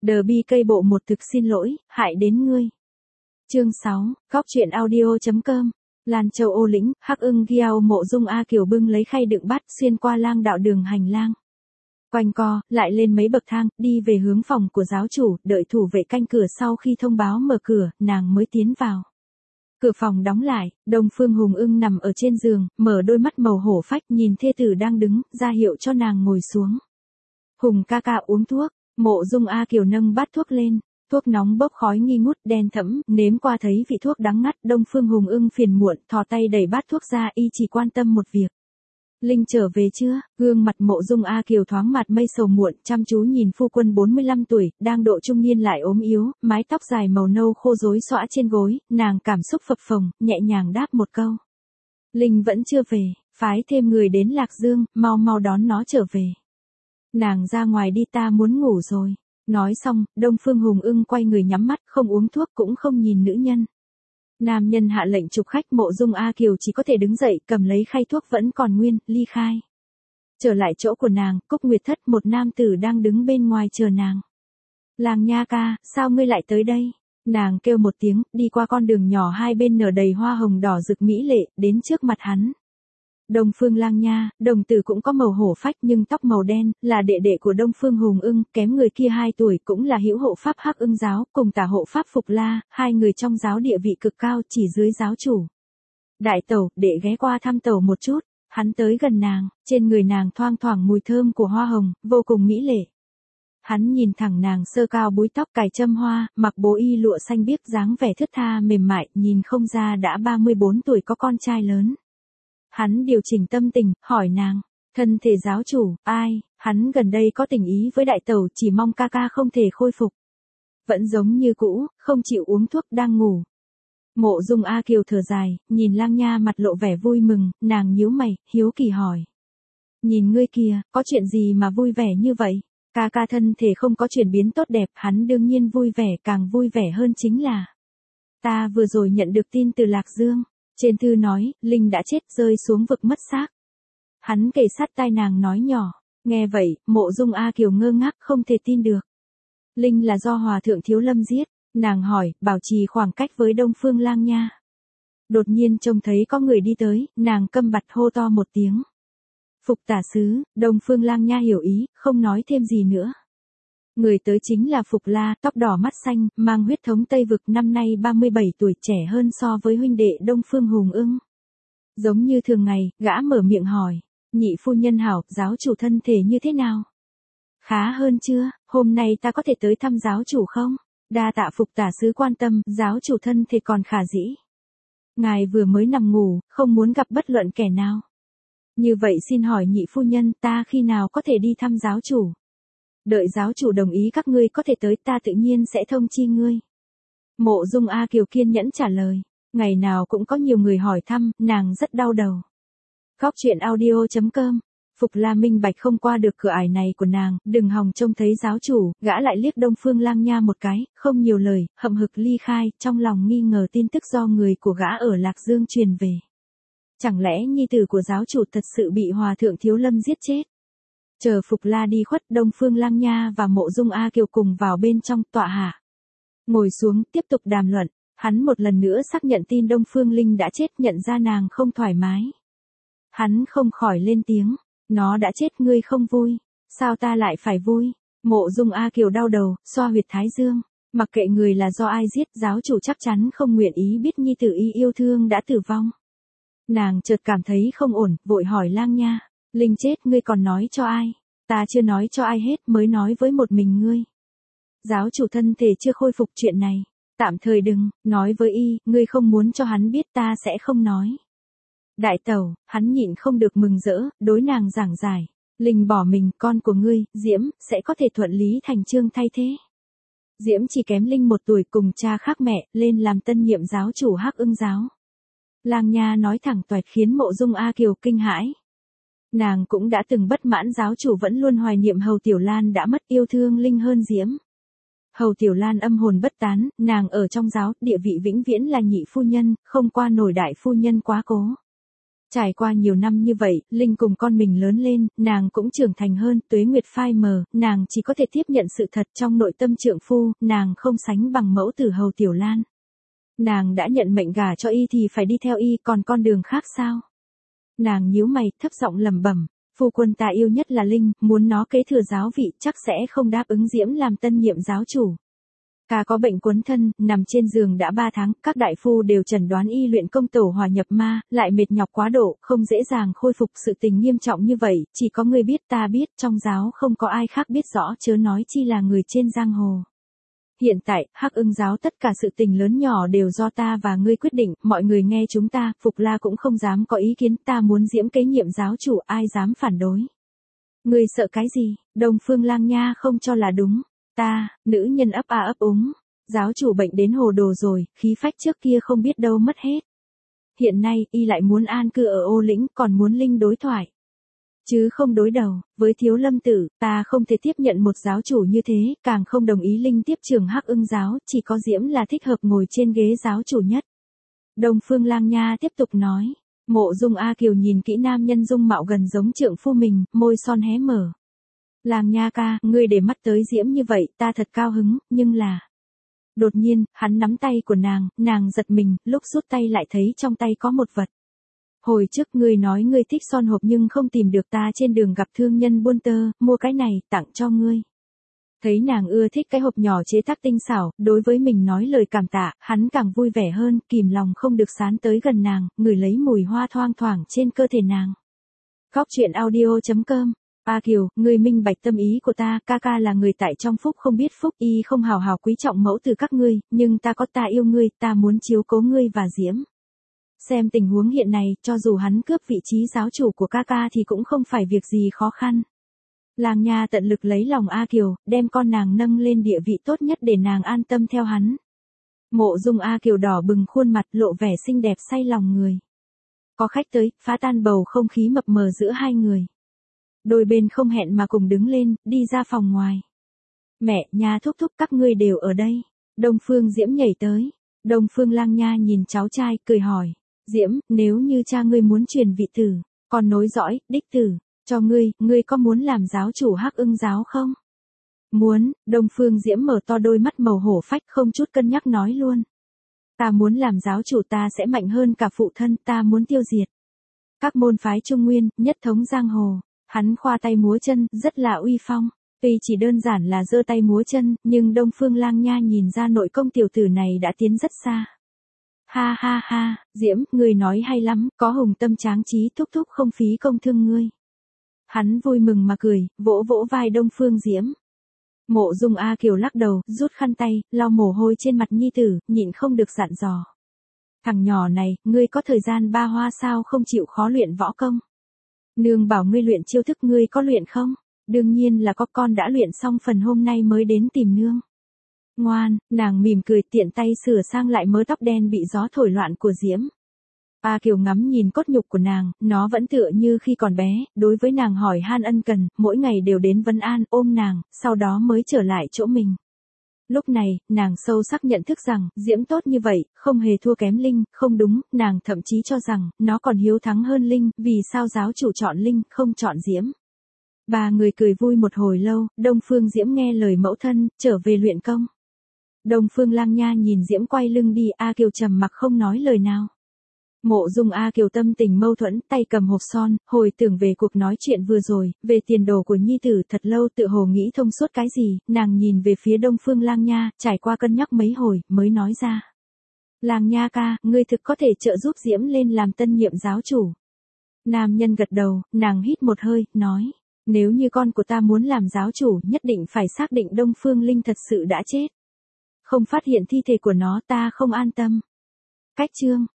The BK bộ một thực xin lỗi, hại đến ngươi. Chương 6, Góc truyện audio.com. Lan Châu Ô Lĩnh, Hắc Ưng Giao Mộ Dung A Kiều bưng lấy khay đựng bát xuyên qua lang đạo đường hành lang. Quanh co, lại lên mấy bậc thang, đi về hướng phòng của giáo chủ, đợi thủ vệ canh cửa sau khi thông báo mở cửa, nàng mới tiến vào. Cửa phòng đóng lại, Đông Phương Hùng Ưng nằm ở trên giường, mở đôi mắt màu hổ phách nhìn thê tử đang đứng, ra hiệu cho nàng ngồi xuống. Hùng ca ca uống thuốc, Mộ Dung A Kiều nâng bát thuốc lên, thuốc nóng bốc khói nghi ngút đen thẫm, nếm qua thấy vị thuốc đắng ngắt. Đông Phương Hùng Ưng phiền muộn, thò tay đẩy bát thuốc ra, y chỉ quan tâm một việc. Linh trở về chưa? Gương mặt Mộ Dung A Kiều thoáng mặt mây sầu muộn, chăm chú nhìn phu quân 45 tuổi, đang độ trung niên lại ốm yếu, mái tóc dài màu nâu khô rối xõa trên gối, nàng cảm xúc phập phồng, nhẹ nhàng đáp một câu. Linh vẫn chưa về, phái thêm người đến Lạc Dương, mau mau đón nó trở về. Nàng ra ngoài đi, ta muốn ngủ rồi. Nói xong, Đông Phương Hùng Ưng quay người nhắm mắt, không uống thuốc cũng không nhìn nữ nhân. Nam nhân hạ lệnh chụp khách, Mộ Dung A Kiều chỉ có thể đứng dậy, cầm lấy khay thuốc vẫn còn nguyên, ly khai. Trở lại chỗ của nàng, Cúc Nguyệt Thất, một nam tử đang đứng bên ngoài chờ nàng. Lang Nha ca, sao ngươi lại tới đây? Nàng kêu một tiếng, đi qua con đường nhỏ hai bên nở đầy hoa hồng đỏ rực mỹ lệ, đến trước mặt hắn. Đông Phương Lang Nha, đồng tử cũng có màu hổ phách nhưng tóc màu đen, là đệ đệ của Đông Phương Hùng Ưng, kém người kia 2 tuổi, cũng là hữu hộ pháp Hắc Ưng giáo, cùng tả hộ pháp Phục La, hai người trong giáo địa vị cực cao, chỉ dưới giáo chủ. Đại tẩu, đệ ghé qua thăm tẩu một chút. Hắn tới gần nàng, trên người nàng thoang thoảng mùi thơm của hoa hồng, vô cùng mỹ lệ. Hắn nhìn thẳng nàng sơ cao búi tóc cài châm hoa, mặc bố y lụa xanh biếc, dáng vẻ thướt tha mềm mại, nhìn không ra đã 34 tuổi, có con trai lớn. Hắn điều chỉnh tâm tình, hỏi nàng, thân thể giáo chủ, ai? Hắn gần đây có tình ý với đại tẩu, chỉ mong ca ca không thể khôi phục. Vẫn giống như cũ, không chịu uống thuốc, đang ngủ. Mộ Dung A Kiều thở dài, nhìn Lang Nha mặt lộ vẻ vui mừng, nàng nhíu mày, hiếu kỳ hỏi. Nhìn ngươi kìa, có chuyện gì mà vui vẻ như vậy? Ca ca thân thể không có chuyển biến tốt đẹp, hắn đương nhiên vui vẻ, càng vui vẻ hơn chính là. Ta vừa rồi nhận được tin từ Lạc Dương. Trên thư nói, Linh đã chết, rơi xuống vực mất xác. Hắn kề sát tai nàng nói nhỏ. Nghe vậy, Mộ Dung A Kiều ngơ ngác, không thể tin được. Linh là do Hòa Thượng Thiếu Lâm giết. Nàng hỏi, bảo trì khoảng cách với Đông Phương Lang Nha. Đột nhiên trông thấy có người đi tới, nàng câm bặt hô to một tiếng. Phục tả sứ. Đông Phương Lang Nha hiểu ý, không nói thêm gì nữa. Người tới chính là Phục La, tóc đỏ mắt xanh, mang huyết thống Tây Vực, năm nay 37 tuổi, trẻ hơn so với huynh đệ Đông Phương Hùng Ưng. Giống như thường ngày, gã mở miệng hỏi, nhị phu nhân hảo, giáo chủ thân thể như thế nào? Khá hơn chưa, hôm nay ta có thể tới thăm giáo chủ không? Đa tạ Phục tả sứ quan tâm, giáo chủ thân thể còn khả dĩ. Ngài vừa mới nằm ngủ, không muốn gặp bất luận kẻ nào. Như vậy xin hỏi nhị phu nhân, ta khi nào có thể đi thăm giáo chủ? Đợi giáo chủ đồng ý các ngươi có thể tới, ta tự nhiên sẽ thông chi ngươi. Mộ Dung A Kiều kiên nhẫn trả lời. Ngày nào cũng có nhiều người hỏi thăm, nàng rất đau đầu. Góc truyện audio.com. Phục La minh bạch không qua được cửa ải này của nàng, đừng hòng trông thấy giáo chủ, gã lại liếc Đông Phương Lang Nha một cái, không nhiều lời, hậm hực ly khai, trong lòng nghi ngờ tin tức do người của gã ở Lạc Dương truyền về. Chẳng lẽ nhi tử của giáo chủ thật sự bị Hòa Thượng Thiếu Lâm giết chết? Chờ Phục La đi khuất, Đông Phương Lang Nha và Mộ Dung A Kiều cùng vào bên trong tọa hạ. Ngồi xuống, tiếp tục đàm luận. Hắn một lần nữa xác nhận tin Đông Phương Linh đã chết, nhận ra nàng không thoải mái. Hắn không khỏi lên tiếng. Nó đã chết, ngươi không vui. Sao ta lại phải vui? Mộ Dung A Kiều đau đầu, xoa huyệt thái dương. Mặc kệ người là do ai giết, giáo chủ chắc chắn không nguyện ý biết nhi tử y yêu thương đã tử vong. Nàng chợt cảm thấy không ổn, vội hỏi Lang Nha. Linh chết, ngươi còn nói cho ai? Ta chưa nói cho ai hết, mới nói với một mình ngươi. Giáo chủ thân thể chưa khôi phục, chuyện này. Tạm thời đừng, nói với y, ngươi không muốn cho hắn biết, ta sẽ không nói. Đại tẩu, hắn nhịn không được mừng rỡ, đối nàng giảng giải. Linh bỏ mình, con của ngươi, Diễm, sẽ có thể thuận lý thành chương thay thế. Diễm chỉ kém Linh 1 tuổi, cùng cha khác mẹ, lên làm tân nhiệm giáo chủ Hắc Ưng giáo. Lang Nha nói thẳng toẹt khiến Mộ Dung A Kiều kinh hãi. Nàng cũng đã từng bất mãn giáo chủ vẫn luôn hoài niệm Hầu Tiểu Lan đã mất, yêu thương Linh hơn Diễm. Hầu Tiểu Lan âm hồn bất tán, nàng ở trong giáo, địa vị vĩnh viễn là nhị phu nhân, không qua nổi đại phu nhân quá cố. Trải qua nhiều năm như vậy, Linh cùng con mình lớn lên, nàng cũng trưởng thành hơn, tuế nguyệt phai mờ, nàng chỉ có thể tiếp nhận sự thật trong nội tâm trượng phu, nàng không sánh bằng mẫu tử Hầu Tiểu Lan. Nàng đã nhận mệnh gả cho y thì phải đi theo y, còn con đường khác sao? Nàng nhíu mày, thấp giọng lẩm bẩm, phu quân ta yêu nhất là Linh, muốn nó kế thừa giáo vị chắc sẽ không đáp ứng Diễm làm tân nhiệm giáo chủ. Ca có bệnh quấn thân, nằm trên giường đã 3 tháng, các đại phu đều chẩn đoán y luyện công tổ hòa nhập ma, lại mệt nhọc quá độ, không dễ dàng khôi phục. Sự tình nghiêm trọng như vậy, chỉ có ngươi biết, ta biết, trong giáo không có ai khác biết rõ, chớ nói chi là người trên giang hồ. Hiện tại, Hắc Ưng giáo tất cả sự tình lớn nhỏ đều do ta và ngươi quyết định, mọi người nghe chúng ta, Phục La cũng không dám có ý kiến, ta muốn Diễm kế nhiệm giáo chủ, ai dám phản đối. Ngươi sợ cái gì? Đông Phương Lang Nha không cho là đúng. Ta, nữ nhân ấp a ấp úng. Giáo chủ bệnh đến hồ đồ rồi, khí phách trước kia không biết đâu mất hết. Hiện nay, y lại muốn an cư ở Ô Lĩnh, còn muốn Linh đối thoại. Chứ không đối đầu, với Thiếu Lâm Tử, ta không thể tiếp nhận một giáo chủ như thế, càng không đồng ý Linh tiếp trưởng Hắc Ưng giáo, chỉ có Diễm là thích hợp ngồi trên ghế giáo chủ nhất. Đông Phương Lang Nha tiếp tục nói, Mộ Dung A Kiều nhìn kỹ nam nhân dung mạo gần giống trượng phu mình, môi son hé mở. Lang Nha ca, ngươi để mắt tới Diễm như vậy, ta thật cao hứng, nhưng là... Đột nhiên, hắn nắm tay của nàng giật mình, lúc rút tay lại thấy trong tay có một vật. Hồi trước ngươi nói ngươi thích son hộp nhưng không tìm được, ta trên đường gặp thương nhân buôn tơ, mua cái này, tặng cho ngươi. Thấy nàng ưa thích cái hộp nhỏ chế tác tinh xảo, đối với mình nói lời cảm tạ, hắn càng vui vẻ hơn, kìm lòng không được sán tới gần nàng, ngửi lấy mùi hoa thoang thoảng trên cơ thể nàng. Góc truyện audio.com. A Kiều, ngươi minh bạch tâm ý của ta, ca ca là người tại trong phúc không biết phúc, y không hào hào quý trọng mẫu từ các ngươi, nhưng ta có, ta yêu ngươi, ta muốn chiếu cố ngươi và Diễm. Xem tình huống hiện này, cho dù hắn cướp vị trí giáo chủ của ca ca thì cũng không phải việc gì khó khăn. Lang Nha tận lực lấy lòng A Kiều, đem con nàng nâng lên địa vị tốt nhất để nàng an tâm theo hắn. Mộ Dung A Kiều đỏ bừng khuôn mặt, lộ vẻ xinh đẹp say lòng người. Có khách tới, phá tan bầu không khí mập mờ giữa hai người. Đôi bên không hẹn mà cùng đứng lên, đi ra phòng ngoài. Mẹ, Nha thúc thúc các ngươi đều ở đây. Đông Phương Diễm nhảy tới. Đông Phương Lang Nha nhìn cháu trai, cười hỏi. Diễm, nếu như cha ngươi muốn truyền vị tử, còn nối dõi, đích tử, cho ngươi có muốn làm giáo chủ Hắc Ưng giáo không? Muốn, Đông Phương Diễm mở to đôi mắt màu hổ phách không chút cân nhắc nói luôn. Ta muốn làm giáo chủ, ta sẽ mạnh hơn cả phụ thân, ta muốn tiêu diệt các môn phái Trung Nguyên, nhất thống giang hồ. Hắn khoa tay múa chân, rất là uy phong. Tuy chỉ đơn giản là giơ tay múa chân, nhưng Đông Phương Lang Nha nhìn ra nội công tiểu tử này đã tiến rất xa. Ha ha ha, Diễm, ngươi nói hay lắm, có hùng tâm tráng trí, thúc thúc không phí công thương ngươi. Hắn vui mừng mà cười, vỗ vỗ vai Đông Phương Diễm. Mộ Dung A Kiều lắc đầu, rút khăn tay, lau mồ hôi trên mặt nhi tử, nhịn không được dặn dò. Thằng nhỏ này, ngươi có thời gian ba hoa sao không chịu khó luyện võ công? Nương bảo ngươi luyện chiêu thức, ngươi có luyện không? Đương nhiên là có, con đã luyện xong phần hôm nay mới đến tìm nương. Ngoan, nàng mỉm cười tiện tay sửa sang lại mớ tóc đen bị gió thổi loạn của Diễm. A Kiều ngắm nhìn cốt nhục của nàng, nó vẫn tựa như khi còn bé, đối với nàng hỏi han ân cần, mỗi ngày đều đến vấn an, ôm nàng, sau đó mới trở lại chỗ mình. Lúc này, nàng sâu sắc nhận thức rằng, Diễm tốt như vậy, không hề thua kém Linh, không đúng, nàng thậm chí cho rằng, nó còn hiếu thắng hơn Linh, vì sao giáo chủ chọn Linh, không chọn Diễm. Ba người cười vui một hồi lâu, Đông Phương Diễm nghe lời mẫu thân, trở về luyện công. Đông Phương Lang Nha nhìn Diễm quay lưng đi, A Kiều trầm mặc không nói lời nào. Mộ Dung A Kiều tâm tình mâu thuẫn, tay cầm hộp son, hồi tưởng về cuộc nói chuyện vừa rồi, về tiền đồ của nhi tử thật lâu tự hồ nghĩ thông suốt cái gì, nàng nhìn về phía Đông Phương Lang Nha, trải qua cân nhắc mấy hồi, mới nói ra. Lang Nha ca, ngươi thực có thể trợ giúp Diễm lên làm tân nhiệm giáo chủ. Nam nhân gật đầu, nàng hít một hơi, nói. Nếu như con của ta muốn làm giáo chủ, nhất định phải xác định Đông Phương Linh thật sự đã chết. Không phát hiện thi thể của nó, ta không an tâm. Cách chương